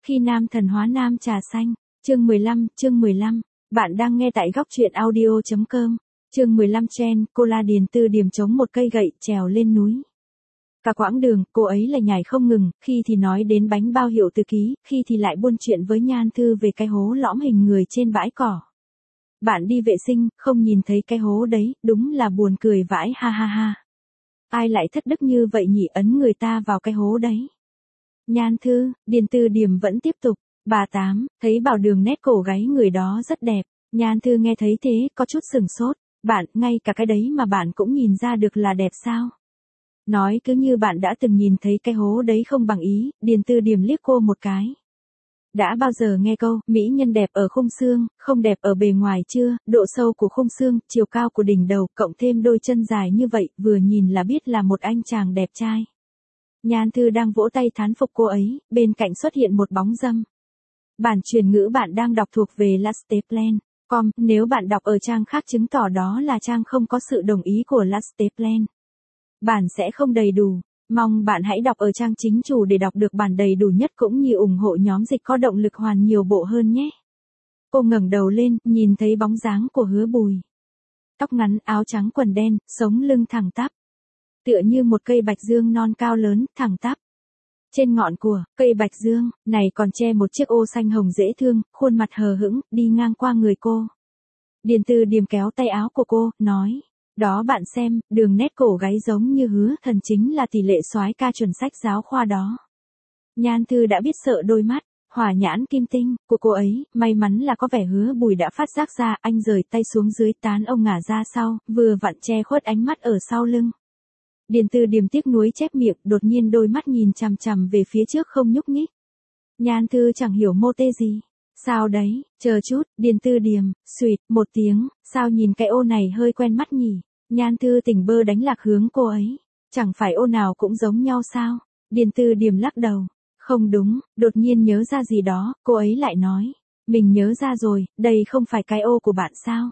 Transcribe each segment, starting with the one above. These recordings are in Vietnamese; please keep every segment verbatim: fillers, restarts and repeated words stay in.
Khi nam thần hóa nam trà xanh, chương mười lăm, chương mười lăm, bạn đang nghe tại góc truyện audio.com, chương mười lăm Chen, cô la Điền Tư Điềm chống một cây gậy trèo lên núi. Cả quãng đường, cô ấy là nhảy không ngừng, khi thì nói đến bánh bao hiệu từ ký, khi thì lại buôn chuyện với Nhan Thư về cái hố lõm hình người trên bãi cỏ. Bạn đi vệ sinh, không nhìn thấy cái hố đấy, đúng là buồn cười vãi ha ha ha. Ai lại thất đức như vậy nhỉ, ấn người ta vào cái hố đấy. Nhan Thư, Điền Tư Điềm vẫn tiếp tục. Bà Tám, thấy bảo đường nét cổ gáy người đó rất đẹp. Nhan Thư nghe thấy thế, có chút sừng sốt. Bạn, ngay cả cái đấy mà bạn cũng nhìn ra được là đẹp sao? Nói cứ như bạn đã từng nhìn thấy cái hố đấy không bằng ý, Điền Tư Điềm liếc cô một cái. Đã bao giờ nghe câu, mỹ nhân đẹp ở khung xương, không đẹp ở bề ngoài chưa, độ sâu của khung xương, chiều cao của đỉnh đầu, cộng thêm đôi chân dài như vậy, vừa nhìn là biết là một anh chàng đẹp trai. Nhan Thư đang vỗ tay thán phục cô ấy, bên cạnh xuất hiện một bóng dâm. Bản truyền ngữ bạn đang đọc thuộc về lasteplan chấm com, nếu bạn đọc ở trang khác chứng tỏ đó là trang không có sự đồng ý của Lasteplan. Bản sẽ không đầy đủ, mong bạn hãy đọc ở trang chính chủ để đọc được bản đầy đủ nhất cũng như ủng hộ nhóm dịch có động lực hoàn nhiều bộ hơn nhé. Cô ngẩng đầu lên, nhìn thấy bóng dáng của Hứa Bùi. Tóc ngắn, áo trắng quần đen, sống lưng thẳng tắp. Tựa như một cây bạch dương non cao lớn, thẳng tắp. Trên ngọn của cây bạch dương này còn che một chiếc ô xanh hồng dễ thương, khuôn mặt hờ hững, đi ngang qua người cô. Điền Tư Điềm kéo tay áo của cô, nói. Đó bạn xem, đường nét cổ gáy giống như Hứa Thần chính là tỷ lệ soái ca chuẩn sách giáo khoa đó. Nhan Thư đã biết sợ đôi mắt, hỏa nhãn kim tinh, của cô ấy, may mắn là có vẻ Hứa Bùi đã phát giác ra, anh rời tay xuống dưới tán ông ngả ra sau, vừa vặn che khuất ánh mắt ở sau lưng. Điền Tư Điềm tiếc nuối chép miệng, đột nhiên đôi mắt nhìn chằm chằm về phía trước không nhúc nhích. Nhan Thư chẳng hiểu mô tê gì. Sao đấy, chờ chút, Điền Tư Điềm, suýt, một tiếng, sao nhìn cái ô này hơi quen mắt nhỉ? Nhan Thư tỉnh bơ đánh lạc hướng cô ấy. Chẳng phải ô nào cũng giống nhau sao? Điền Tư Điềm lắc đầu. Không đúng, đột nhiên nhớ ra gì đó, cô ấy lại nói. Mình nhớ ra rồi, đây không phải cái ô của bạn sao?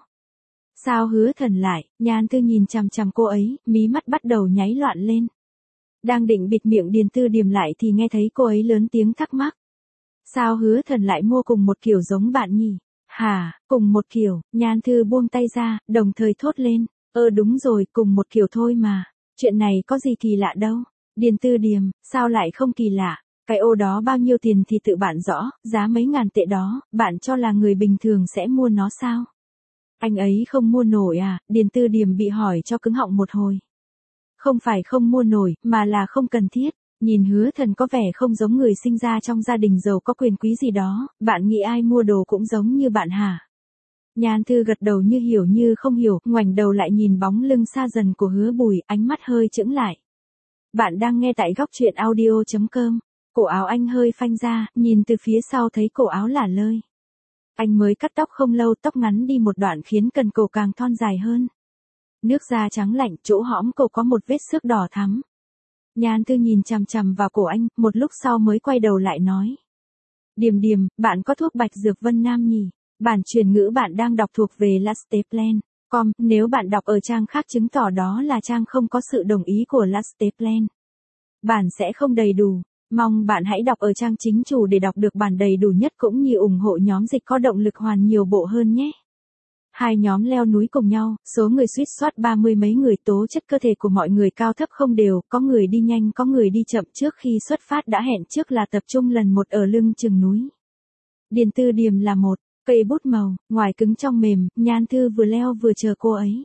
Sao Hứa Thần lại, Nhan Thư nhìn chằm chằm cô ấy, mí mắt bắt đầu nháy loạn lên. Đang định bịt miệng Điền Tư Điềm lại thì nghe thấy cô ấy lớn tiếng thắc mắc. Sao Hứa Thần lại mua cùng một kiểu giống bạn nhỉ? Hả, cùng một kiểu, Nhan Thư buông tay ra, đồng thời thốt lên. Ơ đúng rồi, cùng một kiểu thôi mà. Chuyện này có gì kỳ lạ đâu. Điền Tư Điềm, sao lại không kỳ lạ? Cái ô đó bao nhiêu tiền thì tự bạn rõ, giá mấy ngàn tệ đó, bạn cho là người bình thường sẽ mua nó sao? Anh ấy không mua nổi à? Điền Tư Điềm bị hỏi cho cứng họng một hồi. Không phải không mua nổi, mà là không cần thiết. Nhìn Hứa Thần có vẻ không giống người sinh ra trong gia đình giàu có quyền quý gì đó, bạn nghĩ ai mua đồ cũng giống như bạn hả? Nhan Thư gật đầu như hiểu như không hiểu, ngoảnh đầu lại nhìn bóng lưng xa dần của Hứa Bùi, ánh mắt hơi chững lại. Bạn đang nghe tại góc truyện audio.com, cổ áo anh hơi phanh ra, nhìn từ phía sau thấy cổ áo lả lơi. Anh mới cắt tóc không lâu, tóc ngắn đi một đoạn khiến cần cổ càng thon dài hơn. Nước da trắng lạnh, chỗ hõm cổ có một vết xước đỏ thắm. Nhan Thư nhìn chằm chằm vào cổ anh, một lúc sau mới quay đầu lại nói. Điềm Điềm, bạn có thuốc bạch dược Vân Nam nhỉ? Bản truyền ngữ bạn đang đọc thuộc về Lasteplan chấm com, nếu bạn đọc ở trang khác chứng tỏ đó là trang không có sự đồng ý của Lasteplan. Bản sẽ không đầy đủ, mong bạn hãy đọc ở trang chính chủ để đọc được bản đầy đủ nhất cũng như ủng hộ nhóm dịch có động lực hoàn nhiều bộ hơn nhé. Hai nhóm leo núi cùng nhau, số người suýt soát ba mươi mấy người, tố chất cơ thể của mọi người cao thấp không đều, có người đi nhanh có người đi chậm, trước khi xuất phát đã hẹn trước là tập trung lần một ở lưng chừng núi. Điền Tư Điềm là một cây bút màu, ngoài cứng trong mềm, Nhan Thư vừa leo vừa chờ cô ấy.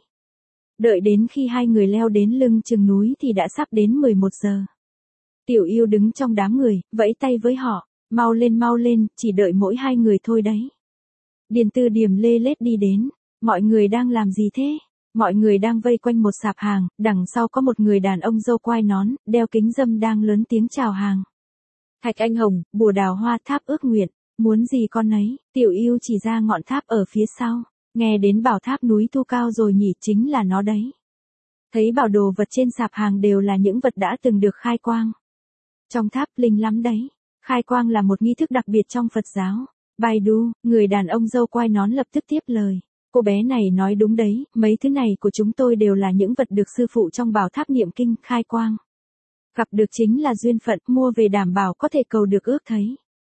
Đợi đến khi hai người leo đến lưng chừng núi thì đã sắp đến mười một giờ. Tiểu Yêu đứng trong đám người, vẫy tay với họ, mau lên mau lên, chỉ đợi mỗi hai người thôi đấy. Điền Tư Điềm lê lết đi đến, mọi người đang làm gì thế? Mọi người đang vây quanh một sạp hàng, đằng sau có một người đàn ông râu quai nón, đeo kính râm đang lớn tiếng chào hàng. Thạch Anh Hồng, bùa đào hoa, tháp ước nguyện, muốn gì con ấy? Tiểu Yêu chỉ ra ngọn tháp ở phía sau, nghe đến bảo tháp núi thu cao rồi nhỉ, chính là nó đấy. Thấy bảo đồ vật trên sạp hàng đều là những vật đã từng được khai quang. Trong tháp linh lắm đấy, khai quang là một nghi thức đặc biệt trong Phật giáo. Baidu, người đàn ông râu quai nón lập tức tiếp lời. Cô bé này nói đúng đấy, mấy thứ này của chúng tôi đều là những vật được sư phụ trong bảo tháp niệm kinh khai quang. Gặp được chính là duyên phận, mua về đảm bảo có thể cầu được ước thấy.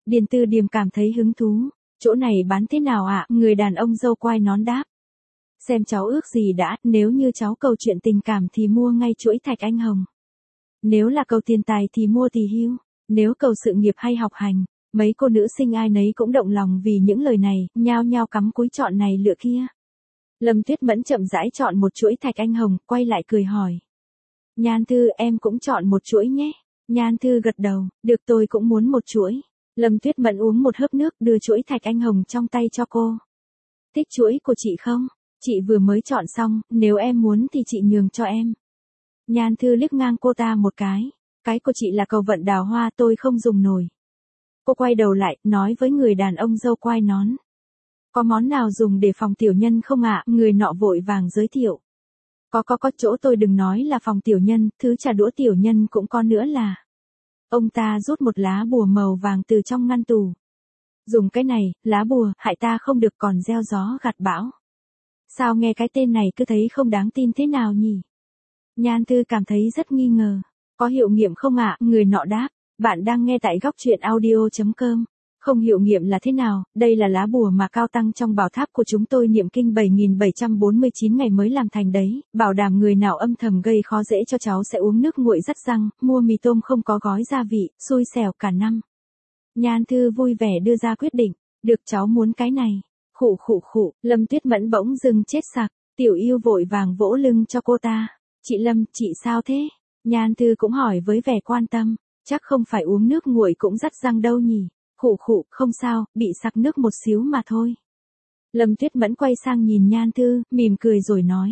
Điền Tư Điềm cảm thấy hứng thú. Chỗ này bán thế nào ạ? Người đàn ông dâu quai nón đáp. Xem cháu ước gì đã, nếu như cháu cầu chuyện tình cảm thì mua ngay chuỗi thạch anh hồng. Nếu là cầu tiền tài thì mua tỳ hưu. Nếu cầu sự nghiệp hay học hành, mấy cô nữ sinh ai nấy cũng động lòng vì những lời này, nhao nhao cắm cúi chọn này lựa kia. Lâm Tuyết Mẫn chậm rãi chọn một chuỗi thạch anh hồng, quay lại cười hỏi. Nhan Thư, em cũng chọn một chuỗi nhé. Nhan Thư gật đầu, được, tôi cũng muốn một chuỗi. Lâm Tuyết Mẫn uống một hớp nước, đưa chuỗi thạch anh hồng trong tay cho cô. Thích chuỗi của chị không? Chị vừa mới chọn xong, nếu em muốn thì chị nhường cho em. Nhan Thư liếc ngang cô ta một cái. Cái của chị là cầu vận đào hoa, tôi không dùng nổi. Cô quay đầu lại, nói với người đàn ông dâu quai nón. Có món nào dùng để phòng tiểu nhân không ạ? Người nọ vội vàng giới thiệu. Có có có chỗ tôi đừng nói là phòng tiểu nhân, thứ trà đũa tiểu nhân cũng có nữa là. Ông ta rút một lá bùa màu vàng từ trong ngăn tủ. Dùng cái này, lá bùa, hại ta không được còn gieo gió gặt bão. Sao nghe cái tên này cứ thấy không đáng tin thế nào nhỉ? Nhan Thư cảm thấy rất nghi ngờ. Có hiệu nghiệm không ạ? Người nọ đáp. Bạn đang nghe tại góc truyện audio chấm com. Không hiệu nghiệm là thế nào? Đây là lá bùa mà cao tăng trong bảo tháp của chúng tôi niệm kinh bảy nghìn bảy trăm bốn mươi chín ngày mới làm thành đấy. Bảo đảm người nào âm thầm gây khó dễ cho cháu sẽ uống nước nguội dắt răng, mua mì tôm không có gói gia vị, xui xẻo cả năm. Nhan Thư vui vẻ đưa ra quyết định. Được, cháu muốn cái này. Khụ khụ khụ, Lâm Tuyết Mẫn bỗng dưng chết sặc. Tiểu Yêu vội vàng vỗ lưng cho cô ta. Chị Lâm, chị sao thế? Nhan Thư cũng hỏi với vẻ quan tâm. Chắc không phải uống nước nguội cũng dắt răng đâu nhỉ? Khụ khụ, không sao, bị sặc nước một xíu mà thôi. Lâm Tuyết Mẫn quay sang nhìn Nhan Thư, mỉm cười rồi nói.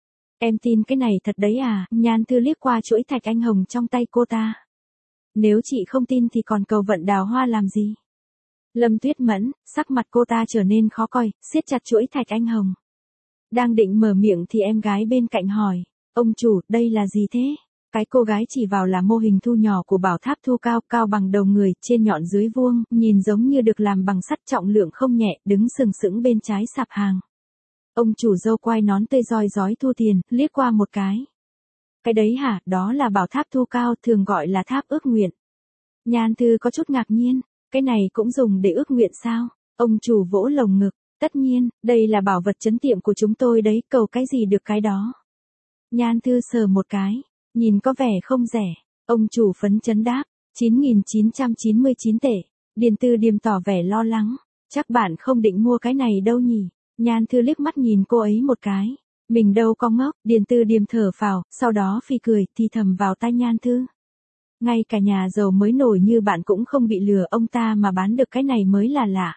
Em tin cái này thật đấy à? Nhan Thư liếc qua chuỗi thạch anh hồng trong tay cô ta. Nếu chị không tin thì còn cầu vận đào hoa làm gì? Lâm Tuyết Mẫn, sắc mặt cô ta trở nên khó coi, siết chặt chuỗi thạch anh hồng. Đang định mở miệng thì em gái bên cạnh hỏi. Ông chủ, đây là gì thế? Cái cô gái chỉ vào là mô hình thu nhỏ của bảo tháp thu cao, cao bằng đầu người, trên nhọn dưới vuông, nhìn giống như được làm bằng sắt, trọng lượng không nhẹ, đứng sừng sững bên trái sạp hàng. Ông chủ dâu quai nón tươi roi rói thu tiền, liếc qua một cái. Cái đấy hả? Đó là bảo tháp thu cao, thường gọi là tháp ước nguyện. Nhan Thư có chút ngạc nhiên, cái này cũng dùng để ước nguyện sao? Ông chủ vỗ lồng ngực, tất nhiên, đây là bảo vật trấn tiệm của chúng tôi đấy, cầu cái gì được cái đó. Nhan Thư sờ một cái. Nhìn có vẻ không rẻ. Ông chủ phấn chấn đáp. chín nghìn chín trăm chín mươi chín tệ. Điền Tư Điềm tỏ vẻ lo lắng. Chắc bạn không định mua cái này đâu nhỉ. Nhan Thư liếc mắt nhìn cô ấy một cái. Mình đâu có ngốc. Điền Tư Điềm thở phào, sau đó phì cười, thì thầm vào tai Nhan Thư. Ngay cả nhà giàu mới nổi như bạn cũng không bị lừa, ông ta mà bán được cái này mới là lạ.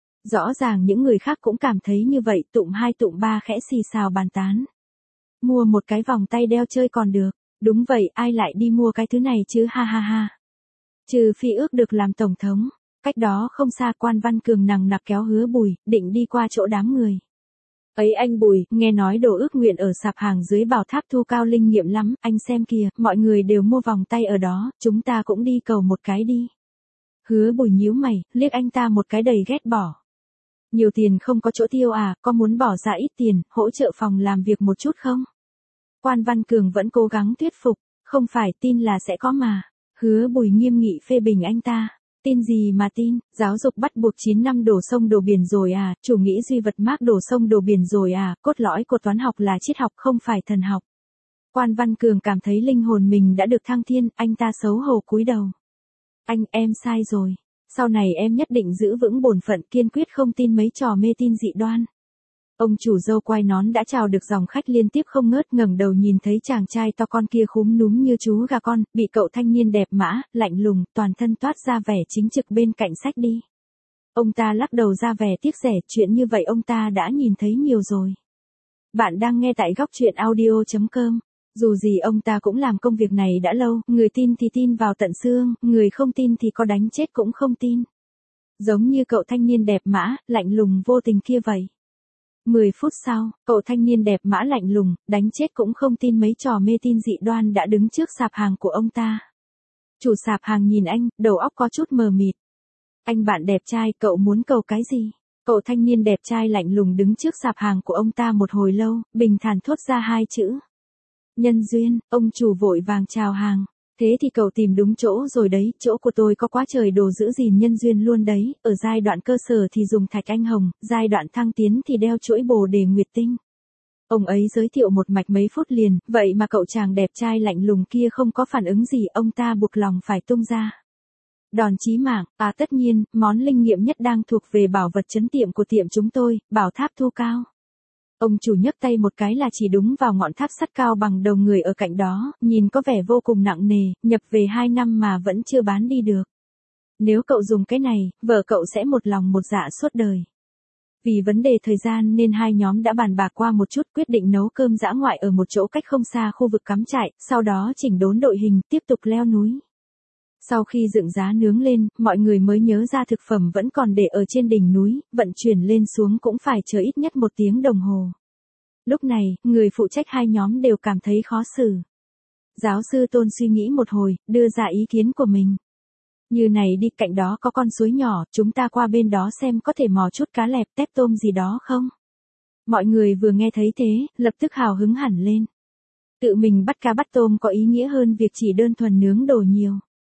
Rõ ràng những người khác cũng cảm thấy như vậy, tụm hai tụm ba khẽ xì xào bàn tán. Mua một cái vòng tay đeo chơi còn được. Đúng vậy, ai lại đi mua cái thứ này chứ, ha ha ha. Trừ phi ước được làm tổng thống. Cách đó không xa, Quan Văn Cường nằng nặc kéo Hứa Bùi, định đi qua chỗ đám người. Ấy anh Bùi, nghe nói đồ ước nguyện ở sạp hàng dưới bảo tháp thu cao linh nghiệm lắm, anh xem kìa, mọi người đều mua vòng tay ở đó, chúng ta cũng đi cầu một cái đi. Hứa Bùi nhíu mày, liếc anh ta một cái đầy ghét bỏ. Nhiều tiền không có chỗ tiêu à, có muốn bỏ ra ít tiền, hỗ trợ phòng làm việc một chút không? Quan Văn Cường vẫn cố gắng thuyết phục, không phải tin là sẽ có mà. Hứa Bùi nghiêm nghị phê bình anh ta. Tin gì mà tin, giáo dục bắt buộc chín năm đổ sông đổ biển rồi à, chủ nghĩa duy vật Mác đổ sông đổ biển rồi à, cốt lõi của toán học là triết học không phải thần học. Quan Văn Cường cảm thấy linh hồn mình đã được thăng thiên, anh ta xấu hổ cúi đầu. Anh, em sai rồi. Sau này em nhất định giữ vững bổn phận, kiên quyết không tin mấy trò mê tin dị đoan. Ông chủ dâu quai nón đã chào được dòng khách liên tiếp không ngớt, ngẩng đầu nhìn thấy chàng trai to con kia khúm núm như chú gà con, bị cậu thanh niên đẹp mã, lạnh lùng, toàn thân toát ra vẻ chính trực bên cạnh xách đi. Ông ta lắc đầu ra vẻ tiếc rẻ, chuyện như vậy ông ta đã nhìn thấy nhiều rồi. Bạn đang nghe tại góc truyện audio chấm com. Dù gì ông ta cũng làm công việc này đã lâu, người tin thì tin vào tận xương, người không tin thì có đánh chết cũng không tin. Giống như cậu thanh niên đẹp mã, lạnh lùng vô tình kia vậy. Mười phút sau, cậu thanh niên đẹp mã lạnh lùng, đánh chết cũng không tin mấy trò mê tin dị đoan đã đứng trước sạp hàng của ông ta. Chủ sạp hàng nhìn anh, đầu óc có chút mờ mịt. Anh bạn đẹp trai, cậu muốn cầu cái gì? Cậu thanh niên đẹp trai lạnh lùng đứng trước sạp hàng của ông ta một hồi lâu, bình thản thốt ra hai chữ. Nhân duyên, ông chủ vội vàng chào hàng. Thế thì cậu tìm đúng chỗ rồi đấy, chỗ của tôi có quá trời đồ giữ gìn nhân duyên luôn đấy, ở giai đoạn cơ sở thì dùng thạch anh hồng, giai đoạn thăng tiến thì đeo chuỗi bồ đề nguyệt tinh. Ông ấy giới thiệu một mạch mấy phút liền, vậy mà cậu chàng đẹp trai lạnh lùng kia không có phản ứng gì, ông ta buộc lòng phải tung ra. Đòn chí mạng, à tất nhiên, món linh nghiệm nhất đang thuộc về bảo vật trấn tiệm của tiệm chúng tôi, bảo tháp thu cao. Ông chủ nhấc tay một cái là chỉ đúng vào ngọn tháp sắt cao bằng đầu người ở cạnh đó, nhìn có vẻ vô cùng nặng nề, nhập về hai năm mà vẫn chưa bán đi được. Nếu cậu dùng cái này, vợ cậu sẽ một lòng một dạ suốt đời. Vì vấn đề thời gian nên hai nhóm đã bàn bạc qua một chút, quyết định nấu cơm dã ngoại ở một chỗ cách không xa khu vực cắm trại, sau đó chỉnh đốn đội hình, tiếp tục leo núi. Sau khi dựng giá nướng lên, mọi người mới nhớ ra thực phẩm vẫn còn để ở trên đỉnh núi, vận chuyển lên xuống cũng phải chờ ít nhất một tiếng đồng hồ. Lúc này, người phụ trách hai nhóm đều cảm thấy khó xử. Giáo sư Tôn suy nghĩ một hồi, đưa ra ý kiến của mình. Như này đi, cạnh đó có con suối nhỏ, chúng ta qua bên đó xem có thể mò chút cá lẹp tép tôm gì đó không? Mọi người vừa nghe thấy thế, lập tức hào hứng hẳn lên. Tự mình bắt cá bắt tôm có ý nghĩa hơn việc chỉ đơn thuần nướng đồ nhiều.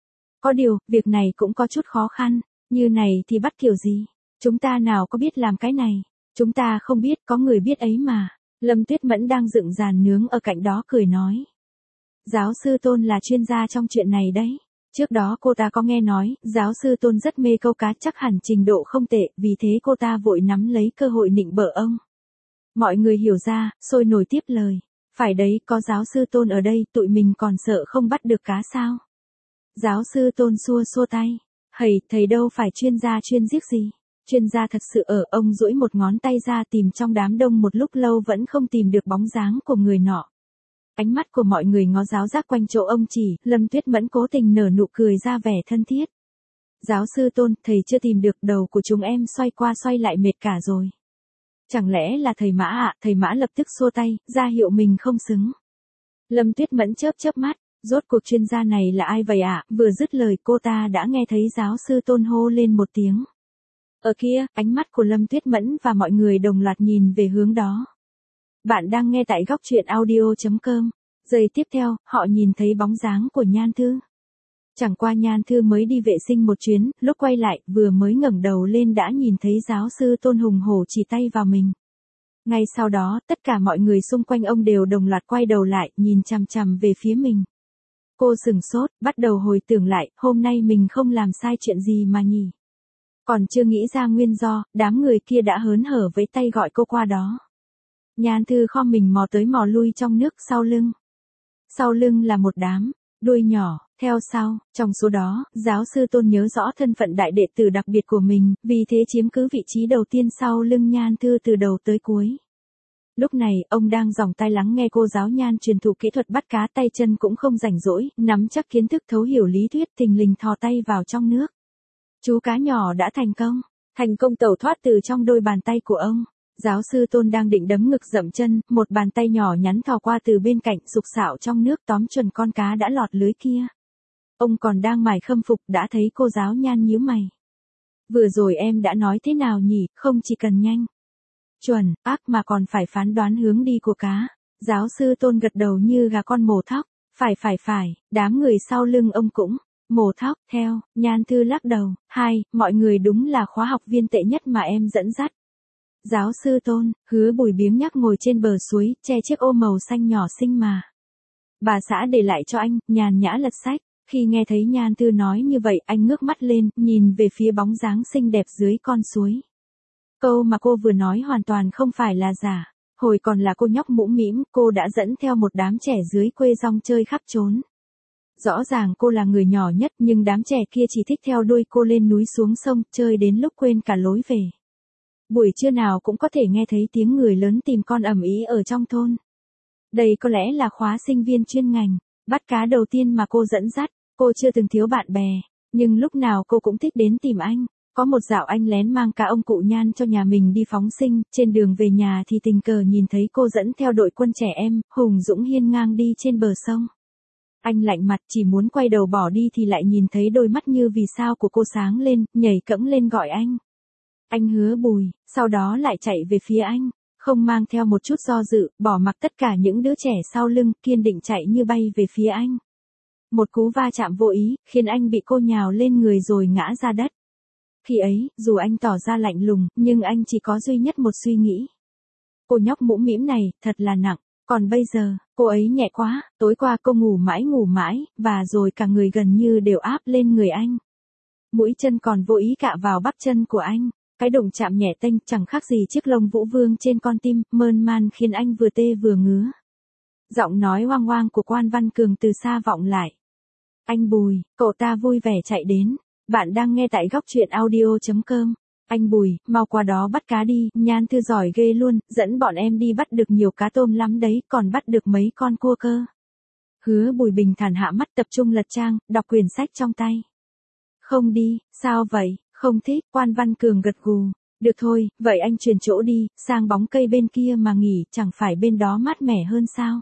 Có điều, việc này cũng có chút khó khăn, như này thì bắt kiểu gì? Chúng ta nào có biết làm cái này? Chúng ta không biết, có người biết ấy mà. Lâm Tuyết Mẫn đang dựng giàn nướng ở cạnh đó cười nói. Giáo sư Tôn là chuyên gia trong chuyện này đấy. Trước đó cô ta có nghe nói, giáo sư Tôn rất mê câu cá, chắc hẳn trình độ không tệ, vì thế cô ta vội nắm lấy cơ hội nịnh bợ ông. Mọi người hiểu ra, sôi nổi tiếp lời. Phải đấy, có giáo sư Tôn ở đây, tụi mình còn sợ không bắt được cá sao? Giáo sư Tôn xua xua tay. Hầy, thầy đâu phải chuyên gia chuyên giết gì. Chuyên gia thật sự ở, ông duỗi một ngón tay ra tìm trong đám đông một lúc lâu vẫn không tìm được bóng dáng của người nọ. Ánh mắt của mọi người ngó giáo giác quanh chỗ ông chỉ, Lâm Tuyết Mẫn cố tình nở nụ cười ra vẻ thân thiết. Giáo sư Tôn, thầy chưa tìm được, đầu của chúng em xoay qua xoay lại mệt cả rồi. Chẳng lẽ là thầy Mã ạ? À? Thầy Mã lập tức xua tay, ra hiệu mình không xứng. Lâm Tuyết Mẫn chớp chớp mắt, rốt cuộc chuyên gia này là ai vậy ạ? À? Vừa dứt lời cô ta đã nghe thấy giáo sư Tôn hô lên một tiếng. Ở kia, ánh mắt của Lâm Tuyết Mẫn và mọi người đồng loạt nhìn về hướng đó. Bạn đang nghe tại góc truyện audio chấm com. Giây tiếp theo, họ nhìn thấy bóng dáng của Nhan Thư. Chẳng qua Nhan Thư mới đi vệ sinh một chuyến, lúc quay lại, vừa mới ngẩng đầu lên đã nhìn thấy giáo sư Tôn hùng hổ chỉ tay vào mình. Ngay sau đó, tất cả mọi người xung quanh ông đều đồng loạt quay đầu lại, nhìn chằm chằm về phía mình. Cô sửng sốt, bắt đầu hồi tưởng lại, hôm nay mình không làm sai chuyện gì mà nhỉ. Còn chưa nghĩ ra nguyên do, đám người kia đã hớn hở với tay gọi cô qua đó. Nhan Thư khom mình mò tới mò lui trong nước sau lưng. Sau lưng là một đám, đuôi nhỏ, theo sau, trong số đó, giáo sư Tôn nhớ rõ thân phận đại đệ tử đặc biệt của mình, vì thế chiếm cứ vị trí đầu tiên sau lưng Nhan Thư từ đầu tới cuối. Lúc này, ông đang dòng tai lắng nghe cô giáo Nhan truyền thụ kỹ thuật bắt cá, tay chân cũng không rảnh rỗi, nắm chắc kiến thức thấu hiểu lý thuyết, thình lình thò tay vào trong nước. Chú cá nhỏ đã thành công, thành công tẩu thoát từ trong đôi bàn tay của ông. Giáo sư Tôn đang định đấm ngực dậm chân, một bàn tay nhỏ nhắn thò qua từ bên cạnh, sục sạo trong nước tóm chuẩn con cá đã lọt lưới kia. Ông còn đang mải khâm phục đã thấy cô giáo Nhan nhíu mày. Vừa rồi em đã nói thế nào nhỉ, không chỉ cần nhanh, chuẩn, ác mà còn phải phán đoán hướng đi của cá. Giáo sư Tôn gật đầu như gà con mổ thóc. Phải phải phải, đám người sau lưng ông cũng mổ thóc theo. Nhan Thư lắc đầu. Hai, mọi người đúng là khóa học viên tệ nhất mà em dẫn dắt. Giáo sư Tôn, Hứa Bùi biếng nhác ngồi trên bờ suối, che chiếc ô màu xanh nhỏ xinh mà bà xã để lại cho anh, nhàn nhã lật sách. Khi nghe thấy Nhan Thư nói như vậy, anh ngước mắt lên, nhìn về phía bóng dáng xinh đẹp dưới con suối. Câu mà cô vừa nói hoàn toàn không phải là giả. Hồi còn là cô nhóc mũm mĩm, cô đã dẫn theo một đám trẻ dưới quê rong chơi khắp trốn. Rõ ràng cô là người nhỏ nhất, nhưng đám trẻ kia chỉ thích theo đuôi cô lên núi xuống sông, chơi đến lúc quên cả lối về. Buổi trưa nào cũng có thể nghe thấy tiếng người lớn tìm con ầm ĩ ở trong thôn. Đây có lẽ là khóa sinh viên chuyên ngành bắt cá đầu tiên mà cô dẫn dắt. Cô chưa từng thiếu bạn bè, nhưng lúc nào cô cũng thích đến tìm anh. Có một dạo anh lén mang cả ông cụ Nhan cho nhà mình đi phóng sinh, trên đường về nhà thì tình cờ nhìn thấy cô dẫn theo đội quân trẻ em, hùng dũng hiên ngang đi trên bờ sông. Anh lạnh mặt chỉ muốn quay đầu bỏ đi thì lại nhìn thấy đôi mắt như vì sao của cô sáng lên, nhảy cẫng lên gọi anh. Anh Hứa Bùi, sau đó lại chạy về phía anh, không mang theo một chút do dự, bỏ mặc tất cả những đứa trẻ sau lưng, kiên định chạy như bay về phía anh. Một cú va chạm vô ý, khiến anh bị cô nhào lên người rồi ngã ra đất. Khi ấy, dù anh tỏ ra lạnh lùng, nhưng anh chỉ có duy nhất một suy nghĩ. Cô nhóc mũm mĩm này, thật là nặng. Còn bây giờ, cô ấy nhẹ quá, tối qua cô ngủ mãi ngủ mãi, và rồi cả người gần như đều áp lên người anh. Mũi chân còn vô ý cạ vào bắp chân của anh. Cái đụng chạm nhẹ tênh chẳng khác gì chiếc lông vũ vương trên con tim, mơn man khiến anh vừa tê vừa ngứa. Giọng nói hoang hoang của Quan Văn Cường từ xa vọng lại. Anh Bùi, cậu ta vui vẻ chạy đến. Bạn đang nghe tại góc truyện audio chấm com. Anh Bùi, mau qua đó bắt cá đi, Nhan Thư giỏi ghê luôn, dẫn bọn em đi bắt được nhiều cá tôm lắm đấy, còn bắt được mấy con cua cơ. Hứa Bùi bình thản hạ mắt tập trung lật trang, đọc quyển sách trong tay. Không đi, sao vậy, không thích, Quan Văn Cường gật gù. Được thôi, vậy anh chuyển chỗ đi, sang bóng cây bên kia mà nghỉ, chẳng phải bên đó mát mẻ hơn sao?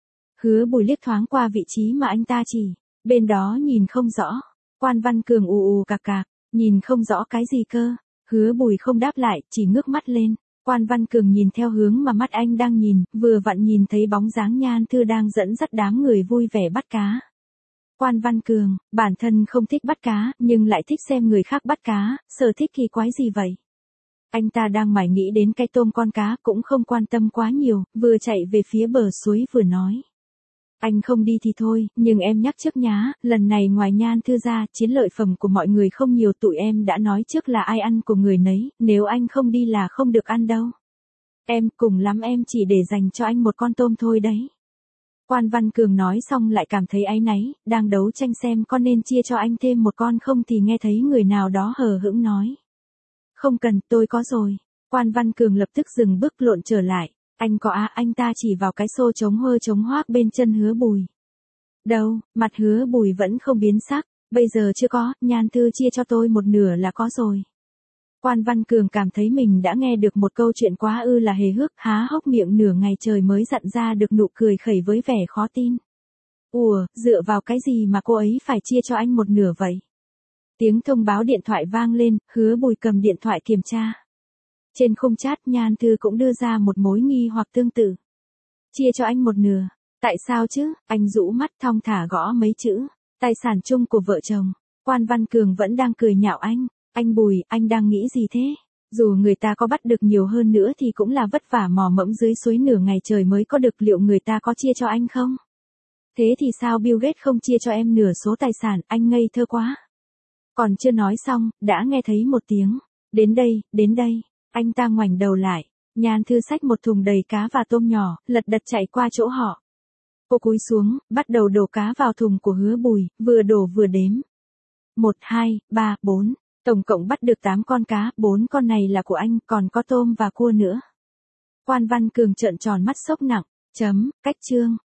Hứa Bùi liếc thoáng qua vị trí mà anh ta chỉ, bên đó nhìn không rõ. Quan Văn Cường ù ù cạc cạc, nhìn không rõ cái gì cơ. Hứa Bùi không đáp lại, chỉ ngước mắt lên. Quan Văn Cường nhìn theo hướng mà mắt anh đang nhìn, vừa vặn nhìn thấy bóng dáng Nhan Thư đang dẫn dắt đám người vui vẻ bắt cá. Quan Văn Cường, bản thân không thích bắt cá, nhưng lại thích xem người khác bắt cá, sở thích kỳ quái gì vậy? Anh ta đang mải nghĩ đến cái tôm con cá, cũng không quan tâm quá nhiều, vừa chạy về phía bờ suối vừa nói. Anh không đi thì thôi, nhưng em nhắc trước nhá, lần này ngoài Nhan Thư ra, chiến lợi phẩm của mọi người không nhiều, tụi em đã nói trước là ai ăn của người nấy, nếu anh không đi là không được ăn đâu. Em, cùng lắm em chỉ để dành cho anh một con tôm thôi đấy. Quan Văn Cường nói xong lại cảm thấy áy náy, đang đấu tranh xem có nên chia cho anh thêm một con không thì nghe thấy người nào đó hờ hững nói. Không cần, tôi có rồi. Quan Văn Cường lập tức dừng bước lộn trở lại. Anh có á, anh ta chỉ vào cái xô chống hơ chống hoác bên chân Hứa Bùi. Đâu, mặt Hứa Bùi vẫn không biến sắc, bây giờ chưa có, Nhan Thư chia cho tôi một nửa là có rồi. Quan Văn Cường cảm thấy mình đã nghe được một câu chuyện quá ư là hề hước, há hốc miệng nửa ngày trời mới dặn ra được nụ cười khẩy với vẻ khó tin. Ủa, dựa vào cái gì mà cô ấy phải chia cho anh một nửa vậy? Tiếng thông báo điện thoại vang lên, Hứa Bùi cầm điện thoại kiểm tra. Trên khung chat Nhan Thư cũng đưa ra một mối nghi hoặc tương tự. Chia cho anh một nửa. Tại sao chứ? Anh rũ mắt thong thả gõ mấy chữ. Tài sản chung của vợ chồng. Quan Văn Cường vẫn đang cười nhạo anh. Anh Bùi, anh đang nghĩ gì thế? Dù người ta có bắt được nhiều hơn nữa thì cũng là vất vả mò mẫm dưới suối nửa ngày trời mới có được, liệu người ta có chia cho anh không? Thế thì sao Bill Gates không chia cho em nửa số tài sản, anh ngây thơ quá. Còn chưa nói xong, đã nghe thấy một tiếng. Đến đây, đến đây. Anh ta ngoảnh đầu lại. Nhan Thư xách một thùng đầy cá và tôm nhỏ, lật đật chạy qua chỗ họ. Cô cúi xuống, bắt đầu đổ cá vào thùng của Hứa Bùi, vừa đổ vừa đếm. Một, hai, ba, bốn. Tổng cộng bắt được tám con cá, bốn con này là của anh, còn có tôm và cua nữa. Quan Văn Cường trợn tròn mắt sốc nặng. Chấm, cách chương.